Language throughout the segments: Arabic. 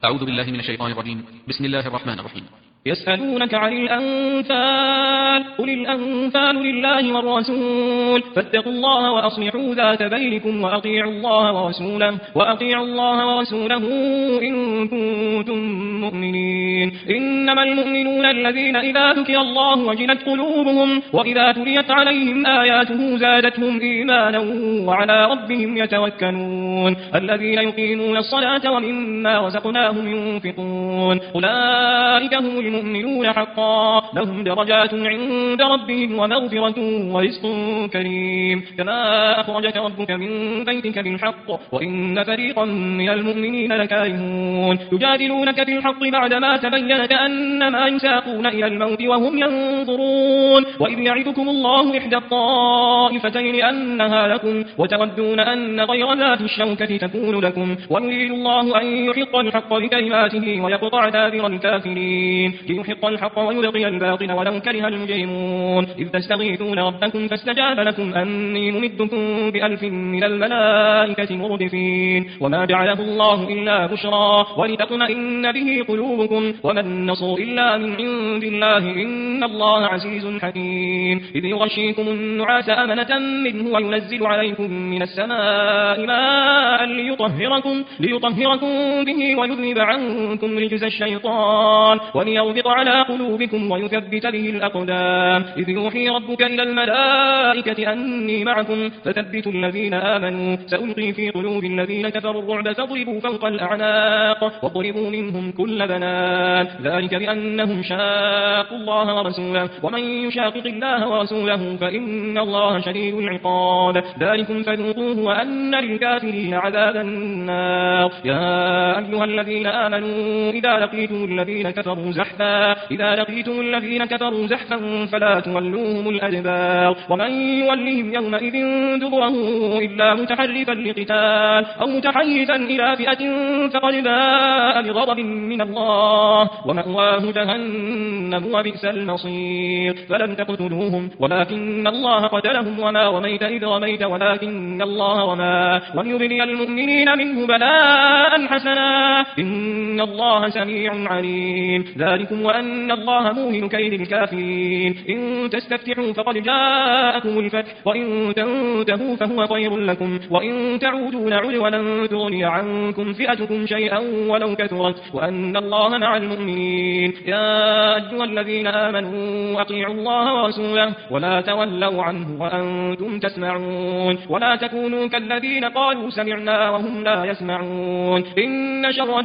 أعوذ بالله من الشيطان الرجيم. بسم الله الرحمن الرحيم. يسألونك عن الأنفال قل الأنفال لله والرسول فاتقوا الله وأصلحوا ذات بينكم وأطيعوا الله ورسوله إن كنتم مؤمنين. إنما المؤمنون الذين إذا ذكر الله وجلت قلوبهم وإذا تليت عليهم آياته زادتهم إيمانا وعلى ربهم يتوكلون الذين يقيمون الصلاة ومما رزقناهم ينفقون أولئك هم المؤمنون حقا لهم درجات عند ربهم ومغفرة ورزق كريم. كما أخرجك ربك من بيتك بالحق وإن فريقا من المؤمنين لكارهون يجادلونك في الحق بعدما تبين كأنما يساقون إلى الموت وهم ينظرون وإذ يعدكم الله إحدى الطائفتين أنها لكم وتودون أن غير ذات الشوكة تكون لكم ويريد الله أن يحق الحق بكلماته ويقطع دابر الكافرين ليحق الحق ويبطل الباطل ولو كره المجرمون. إذ تستغيثون ربكم فاستجاب لكم أني ممدكم ب1000 من الملائكة مردفين وما جعله الله إلا بشرى ولتطمئن به قلوبكم وما النصر إلا من عند الله إن الله عزيز حكيم. إذ يغشيكم النعاس أمنة منه وينزل عليكم من السماء ماء ليطهركم به ويذهب عنكم رجز الشيطان وليربط على قلوبكم ويثبت به الأقدام. إذ يوحي ربك إلى الملائكة أني معكم فثبتوا الذين آمنوا سألقي في قلوب الذين كفروا الرعب فاضربوا فوق الأعناق واضربوا منهم كل بنان ذلك بأنهم شاقوا الله ورسوله ومن يشاقق الله ورسوله فإن الله شديد العقاب. ذلكم فذوقوه وأن للكافرين عذاب النار. يا أيها الذين آمنوا إذا لقيتم الذين كفروا زحفا فلا تولوهم الأدبار ومن يولهم يومئذ دبره إلا متحرفا لقتال أو متحيزا إلى فئة فقد باء بغضب من الله ومأواه جهنم وبئس المصير. فلم تقتلوهم ولكن الله قتلهم وما رميت إذ رميت ولكن الله رمى وليبلي المؤمنين منه بلاء حسنا إن الله سميع عليم. ذلكم وأن الله موهن كيد الكافرين. إن تستفتحوا فقد جاءكم الفتح وإن تنتهوا فهو خير لكم وإن تعودوا نعد ولن تغني عنكم فئتكم شيئا ولو كثرت وأن الله مع المؤمنين. يا أيها الذين آمنوا أطيعوا الله ورسوله ولا تولوا عنه وأنتم تسمعون ولا تكونوا كالذين قالوا سمعنا وهم لا يسمعون. إن شر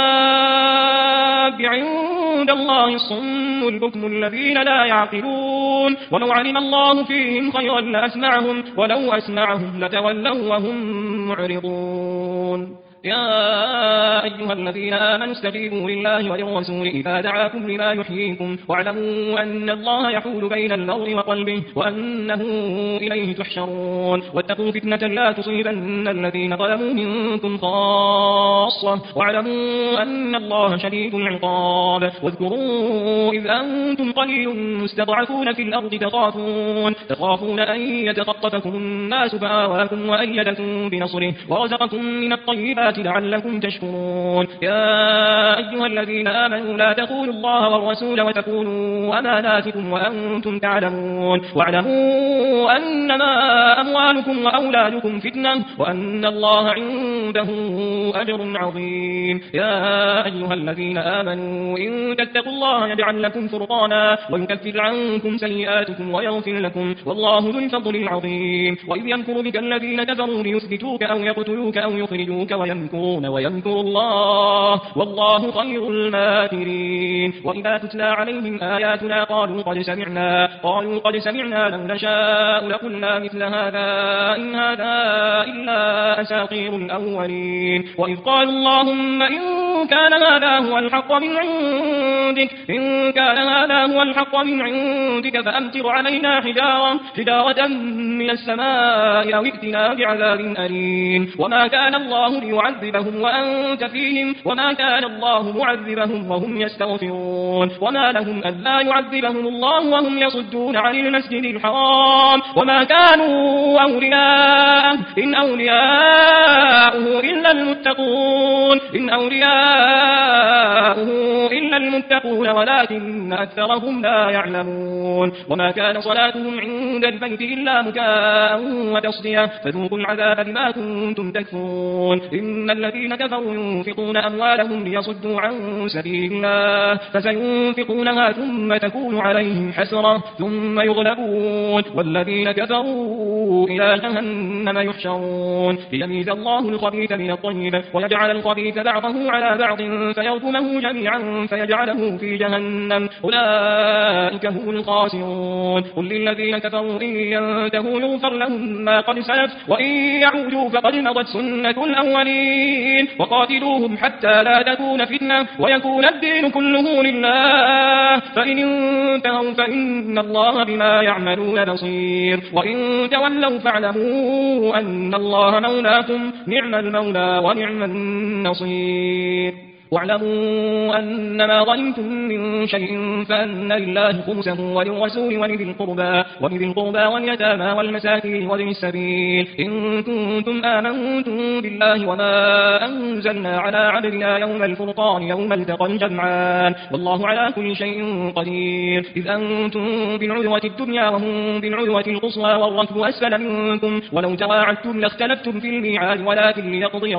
الدواب عند الله الصم البكم الذين لا يعقلون ولو علم الله فيهم خيرا لأسمعهم ولو أسمعهم لتولوا وهم معرضون. يا أيها الذين آمنوا استجيبوا لله وللرسول إذا دعاكم لما يحييكم واعلموا أن الله يحول بين المرء وقلبه وأنه إليه تحشرون. واتقوا فتنة لا تصيبن الذين ظلموا منكم خاصة واعلموا أن الله شديد العقاب. واذكروا إذ أنتم قليل مستضعفون في الأرض تخافون أن يتخطفكم الناس فآواكم وأيدكم بنصره ورزقكم من الطيبات لعلكم تشكرون. يا أيها الذين آمنوا لا تخونوا الله والرسول وتخونوا أماناتكم وأنتم تعلمون واعلموا أنما أموالكم وأولادكم فتنة وأن الله عنده أجر عظيم. يا أيها الذين آمنوا إن تتقوا الله يجعل لكم فرقانا ويكفر عنكم سيئاتكم ويغفر لكم والله ذو الفضل العظيم. وإذ يمكر بك الذين كفروا ليثبتوك أو يقتلوك أو يخرجوك ويمكر الله والله خير الماكرين. وإذا تتلى عليهم آياتنا قالوا قد سمعنا لو نشاء لقلنا مثل هذا إن هذا إلا أساطير الأولين. وإذ قالوا اللهم إن كان هذا هو الحق من عندك فأمطر علينا حجارة من السماء أو ائتنا بعذاب أليم. وما كان الله ليعذبهم وأنت فيهم وما كان الله معذبهم وهم يستغفرون. وما لهم ألا يعذبهم الله وهم يصدون عن المسجد الحرام وما كانوا أولياءه إن أولياؤه إلا المتقون إن أولياؤه يناله إلا المتقون ولكن أكثرهم لا يعلمون وما كان صلاتهم عند البيت إلا مكاء وتصدية فذوقوا العذاب بما كنتم تكفرون إن الذين كفروا ينفقون أموالهم ليصدوا عن سبيل الله فسينفقونها ثم تكون عليهم حسرة ثم يغلبون والذين كفروا إلى جهنم يحشرون ليميز الله الخبيث من الطيب ويجعل الخبيث بعضه على بعض فيركمه جميعا فيجعله في جهنم أولئك هم الخاسرون قل للذين كفروا إن ينتهوا يغفر لهم ما قد سلف وإن يعودوا فقد مضت سنة الأولين وقاتلوهم حتى لا تكون فتنة ويكون الدين كله لله فإن انتهوا فإن الله بما يعملون بصير وإن تولوا فاعلموا أن الله مولاكم نعم المولى ونعم النصير واعلموا أنما غنمتم من شيء فأن لله خمسه وللرسول ولذي القربى واليتامى والمساكين وابن السبيل إن كنتم آمنتم بالله وما أنزلنا على عبدنا يوم الفرقان يوم التقى الجمعان والله على كل شيء قدير إذ أنتم بالعدوة الدنيا وهم بالعدوة القصوى والركب أسفل منكم ولو تواعدتم لاختلفتم في الميعاد ولكن ليقضي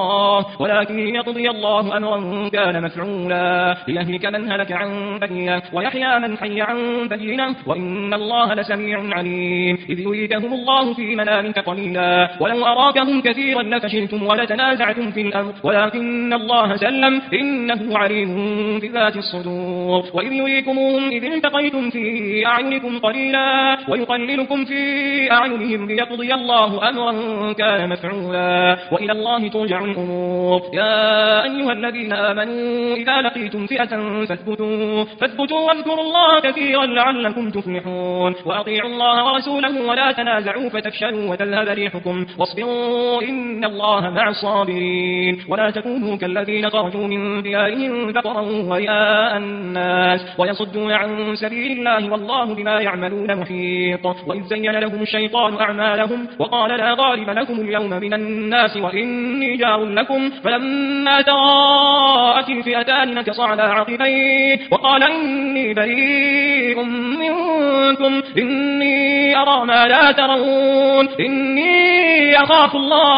الله أمرا كان مفعولا ليهلك من هلك عن بينة ويحيى من حي عن بينة وإن الله لسميع عليم إذ يريدهم الله في منامك قليلا ولو أراكهم كثيرا لفشلتم ولتنازعتم في الأمر ولكن الله سلم إنه عليم بذات الصدور وإذ يريكموهم إذ التقيتم في أعينكم قليلا ويقللكم في أعينهم ليقضي الله أمرا كان مفعولا وإلى الله ترجع الأمور يا أيها الذين آمنوا إذا لقيتم فئة فاثبتوا واذكروا الله كثيرا لعلكم تفلحون وأطيعوا الله ورسوله ولا تنازعوا فتفشلوا وتذهب ريحكم واصبروا إن الله مع الصابرين ولا تكونوا كالذين خرجوا من ديارهم بطرا ورئاء الناس ويصدون عن سبيل الله والله بما يعملون محيط وإذ زين لهم الشيطان أعمالهم وقال لا غالب لكم اليوم من الناس وإني جار لكم فلما تراءت الفئتان نكص على عقبيه وقال إني بريء منكم إني أرى ما لا ترون إني أخاف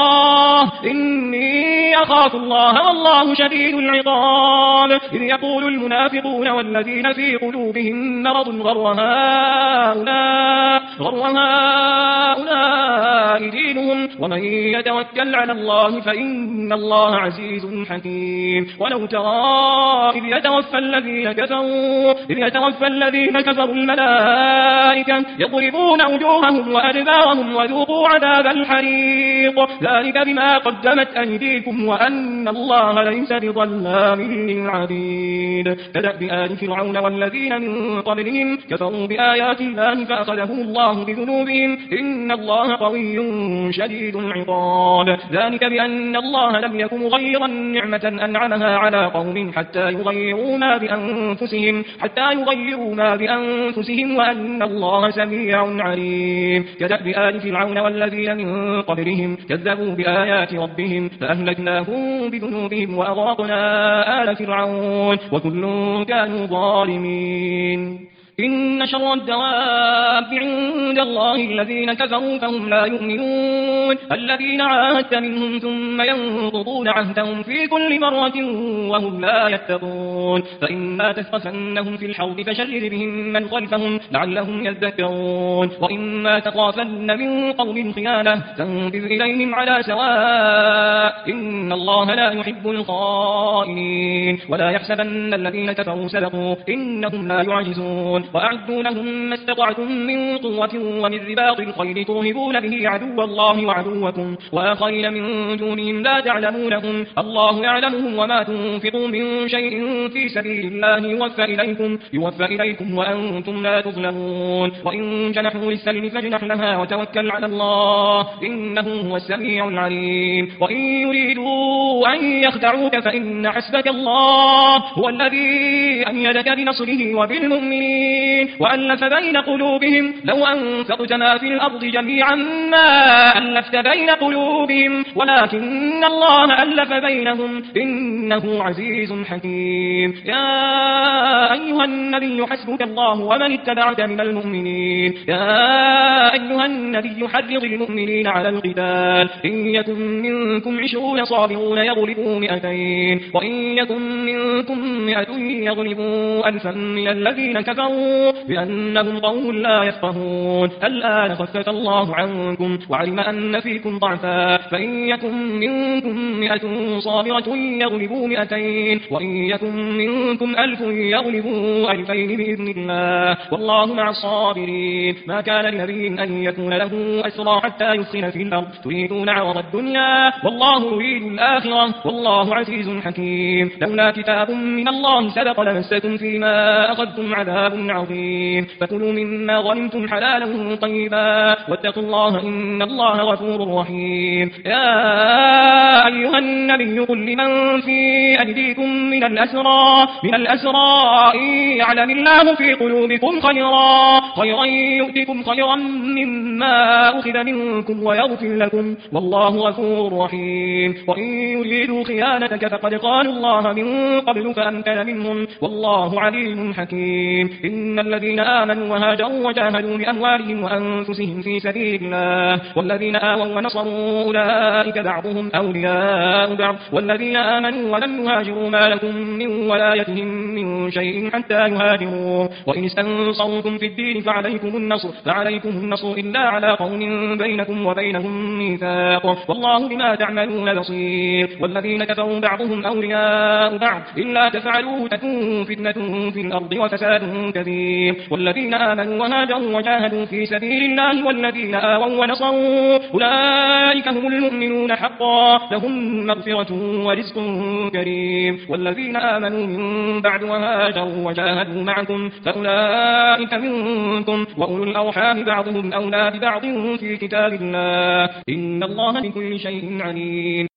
الله والله شديد العقاب إذ يقول المنافقون والذين في قلوبهم مرض غر هؤلاء دينهم ومن يتوكل على الله فإن الله عزيز حكيم ولو ترى إذ يتوفى الذين كفروا الملائكة يضربون وجوههم وأدبارهم وذوقوا عذاب الحريق ذلك بما قدمت أيديكم وأن الله ليس بظلام للعبيد كدأب آل فرعون والذين من قبلهم كفروا بآيات الله فأخذهم الله بذنوبهم إن الله قوي شديد العقاب ذلك بأن الله لم يكن مغيرا نعمة أنعمها على قوم حتى يغيروا ما بأنفسهم وأن الله سميع عليم كدأب آل فرعون والذين من قبلهم كذبوا بآيات ربهم فأهلكناهم بذنوبهم وأغرقنا آل فرعون وكل كانوا ظالمين إن شر الدواب عند الله الذين كفروا فهم لا يؤمنون الذين عاهدت منهم ثم ينقضون عهدهم في كل مرة وهم لا يتقون فإما تثقفنهم في الحرب فشرد بهم من خلفهم لعلهم يذكرون وإما تخافن من قوم خيانة فانبذ إليهم على سواء إن الله لا يحب الخائنين ولا يحسبن الذين كفروا سبقوا إنهم لا يعجزون وأعدوا لهم ما استطعتم من قوة ومن رباط الخيل ترهبون به عدو الله وعدوكم وآخرين من دونهم لا تعلمونهم الله يعلمهم وما تنفقوا من شيء في سبيل الله يوفى إليكم وأنتم لا تظلمون وإن جنحوا للسلم فاجنح لها وتوكل على الله إنه هو السميع العليم وإن يريدوا أن يخدعوك فإن حسبك الله هو الذي أيدك بنصره وبالمؤمنين المؤمنين وألف بين قلوبهم لو أنفقت ما في الأرض جميعا ما ألفت بين قلوبهم ولكن الله ألف بينهم إنه عزيز حكيم. يا أيها النبي حسبك الله ومن اتبعك من المؤمنين. يا أيها النبي حرض المؤمنين على القتال إن يكن منكم 20 صابرون يغلبوا 200 وإن يكن منكم 100 يغلبوا 1000 من الذين كفروا بأنهم قوم لا يفقهون. الآن خفف الله عنكم وعلم أن فيكم ضعفا فإن يكن منكم 100 صابرة يغلبوا 200 وإن يكن منكم 1000 يغلبوا 2000 بإذن الله والله مع الصابرين. ما كان لنبي أن يكون له أسرى حتى يسخن في الأرض تريدون عرض الدنيا والله يريد الآخرة والله عزيز حكيم. لولا كتاب من الله سبق لمسكم فيما أخذتم عذاب عظيم فكلوا مما ظلمتم حلالا طيبا واتقوا الله إن الله غفور رحيم. يا أيها النبي قل لمن في أيديكم من الأسرى إن يعلم الله في قلوبكم خيرا يؤتكم خيرا مما أخذ منكم ويغفر لكم والله غفور رحيم. وإن يريدوا خيانتك فقد قالوا الله من قبل فأمكن منهم والله عليم حكيم. إن الذين آمنوا وهاجروا وجاهدوا بأموالهم وأنفسهم في سبيل الله والذين آووا ونصروا أولئك بعضهم أولياء بعض والذين آمنوا ولم يهاجروا ما لكم من ولايتهم من شيء حتى يهاجروا وإن استنصروكم في الدين فعليكم النصر إلا على قوم بينكم وبينهم ميثاق والله بما تعملون بصير. والذين كفروا بعضهم أولياء بعض إلا تفعلوه تكون فتنة في الأرض وفساد كبير. والذين آمنوا وهاجروا وجاهدوا في سبيل الله والذين آووا ونصروا أولئك هم المؤمنون حقا لهم مغفرة ورزق كريم. والذين آمنوا من بعد وهاجروا وجاهدوا معكم فأولئك منكم وأولو الأرحام بعضهم أولى ببعض في كتاب الله إن الله بكل شيء عليم.